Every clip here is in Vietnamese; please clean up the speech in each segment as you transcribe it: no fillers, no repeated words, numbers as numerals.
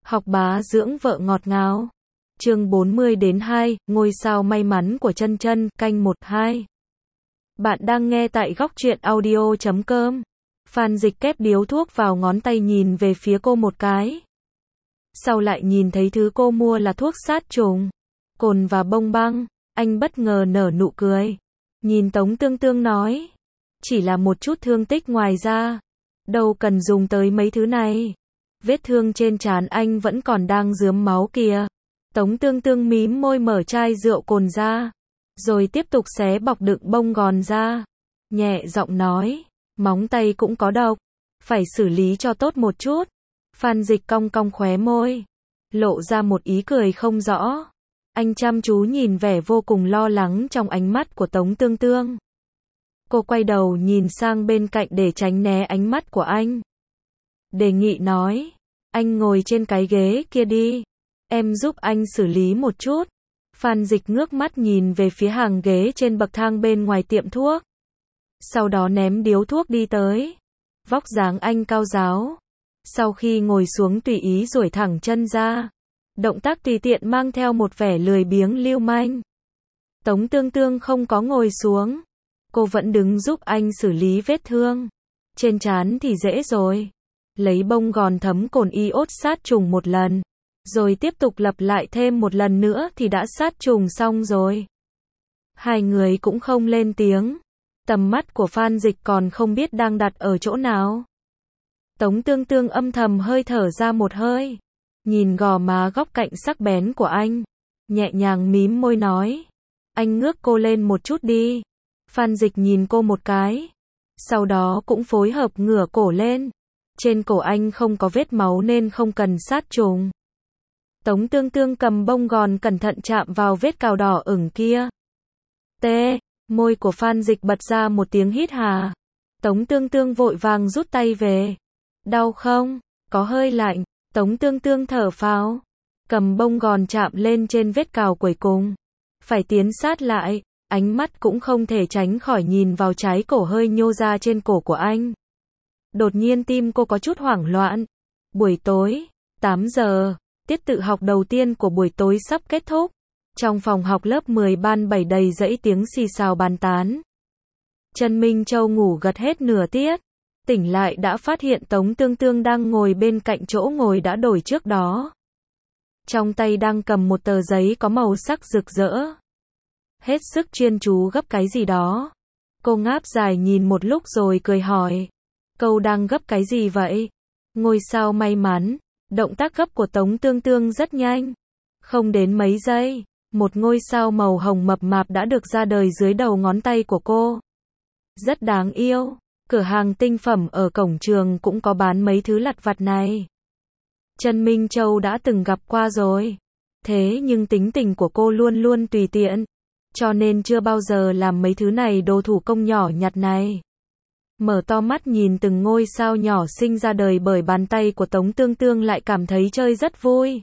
Học bá dưỡng vợ ngọt ngào. Chương 40-2, ngôi sao may mắn của Chân Chân, canh 1-2. Bạn đang nghe tại góc truyện audio.com. Phan Dịch kép điếu thuốc vào ngón tay nhìn về phía cô một cái. Sau lại nhìn thấy thứ cô mua là thuốc sát trùng, cồn và bông băng, anh bất ngờ nở nụ cười. Nhìn Tống Tương Tương nói, chỉ là một chút thương tích ngoài da, đâu cần dùng tới mấy thứ này. Vết thương trên trán anh vẫn còn đang rướm máu kìa. Tống Tương Tương mím môi mở chai rượu cồn ra, rồi tiếp tục xé bọc đựng bông gòn ra, nhẹ giọng nói, móng tay cũng có độc, phải xử lý cho tốt một chút. Phan Dịch cong cong khóe môi, lộ ra một ý cười không rõ. Anh chăm chú nhìn vẻ vô cùng lo lắng trong ánh mắt của Tống Tương Tương. Cô quay đầu nhìn sang bên cạnh để tránh né ánh mắt của anh. Đề nghị nói, anh ngồi trên cái ghế kia đi, em giúp anh xử lý một chút. Phan Dịch ngước mắt nhìn về phía hàng ghế trên bậc thang bên ngoài tiệm thuốc. Sau đó ném điếu thuốc đi tới. Vóc dáng anh cao ráo. Sau khi ngồi xuống tùy ý duỗi thẳng chân ra. Động tác tùy tiện mang theo một vẻ lười biếng lưu manh. Tống Tương Tương không có ngồi xuống. Cô vẫn đứng giúp anh xử lý vết thương. Trên trán thì dễ rồi. Lấy bông gòn thấm cồn iốt sát trùng một lần. Rồi tiếp tục lặp lại thêm một lần nữa thì đã sát trùng xong rồi. Hai người cũng không lên tiếng. Tầm mắt của Phan Dịch còn không biết đang đặt ở chỗ nào. Tống Tương Tương âm thầm hơi thở ra một hơi. Nhìn gò má góc cạnh sắc bén của anh. Nhẹ nhàng mím môi nói. Anh ngước cô lên một chút đi. Phan Dịch nhìn cô một cái. Sau đó cũng phối hợp ngửa cổ lên. Trên cổ anh không có vết máu nên không cần sát trùng. Tống Tương Tương cầm bông gòn cẩn thận chạm vào vết cào đỏ ửng kia. Tê, môi của Phan Dịch bật ra một tiếng hít hà. Tống Tương Tương vội vàng rút tay về. Đau không? Có hơi lạnh. Tống Tương Tương thở phào. Cầm bông gòn chạm lên trên vết cào cuối cùng. Phải tiến sát lại. Ánh mắt cũng không thể tránh khỏi nhìn vào trái cổ hơi nhô ra trên cổ của anh. Đột nhiên tim cô có chút hoảng loạn. Buổi tối, 8 giờ. Tiết tự học đầu tiên của buổi tối sắp kết thúc. Trong phòng học lớp 10 ban 7 đầy rẫy tiếng xì xào bàn tán. Trần Minh Châu ngủ gật hết nửa tiết. Tỉnh lại đã phát hiện Tống Tương Tương đang ngồi bên cạnh chỗ ngồi đã đổi trước đó. Trong tay đang cầm một tờ giấy có màu sắc rực rỡ. Hết sức chuyên chú gấp cái gì đó. Cô ngáp dài nhìn một lúc rồi cười hỏi. Cậu đang gấp cái gì vậy? Ngôi sao may mắn. Động tác gấp của Tống Tương Tương rất nhanh. Không đến mấy giây, một ngôi sao màu hồng mập mạp đã được ra đời dưới đầu ngón tay của cô. Rất đáng yêu. Cửa hàng tinh phẩm ở cổng trường cũng có bán mấy thứ lặt vặt này. Trần Minh Châu đã từng gặp qua rồi. Thế nhưng tính tình của cô luôn luôn tùy tiện. Cho nên chưa bao giờ làm mấy thứ này đồ thủ công nhỏ nhặt này. Mở to mắt nhìn từng ngôi sao nhỏ sinh ra đời bởi bàn tay của Tống Tương Tương lại cảm thấy chơi rất vui.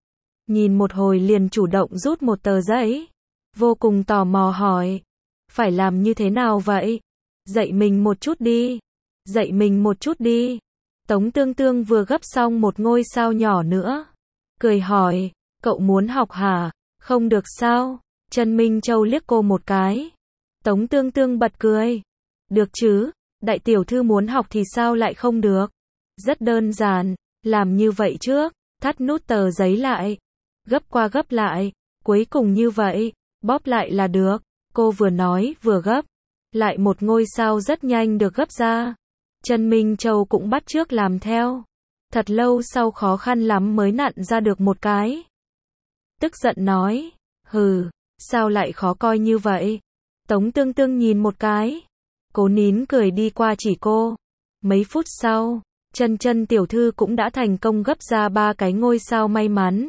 Nhìn một hồi liền chủ động rút một tờ giấy. Vô cùng tò mò hỏi. Phải làm như thế nào vậy? Dạy mình một chút đi. Dạy mình một chút đi. Tống Tương Tương vừa gấp xong một ngôi sao nhỏ nữa. Cười hỏi. Cậu muốn học hả? Không được sao? Trần Minh Châu liếc cô một cái. Tống Tương Tương bật cười. Được chứ? Đại tiểu thư muốn học thì sao lại không được? Rất đơn giản, làm như vậy trước, thắt nút tờ giấy lại, gấp qua gấp lại, cuối cùng như vậy, bóp lại là được. Cô vừa nói vừa gấp, lại một ngôi sao rất nhanh được gấp ra. Trần Minh Châu cũng bắt chước làm theo. Thật lâu sau khó khăn lắm mới nặn ra được một cái. Tức giận nói, hừ, sao lại khó coi như vậy? Tống Tương Tương nhìn một cái. Cố nín cười đi qua chỉ cô. Mấy phút sau, Chân Chân tiểu thư cũng đã thành công gấp ra 3 cái ngôi sao may mắn.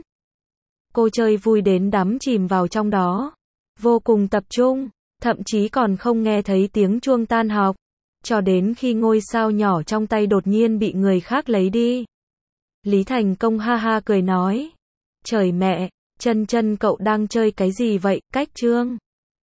Cô chơi vui đến đắm chìm vào trong đó. Vô cùng tập trung, thậm chí còn không nghe thấy tiếng chuông tan học. Cho đến khi ngôi sao nhỏ trong tay đột nhiên bị người khác lấy đi. Lý Thành Công ha ha cười nói. Trời mẹ, Chân Chân cậu đang chơi cái gì vậy, cách chương.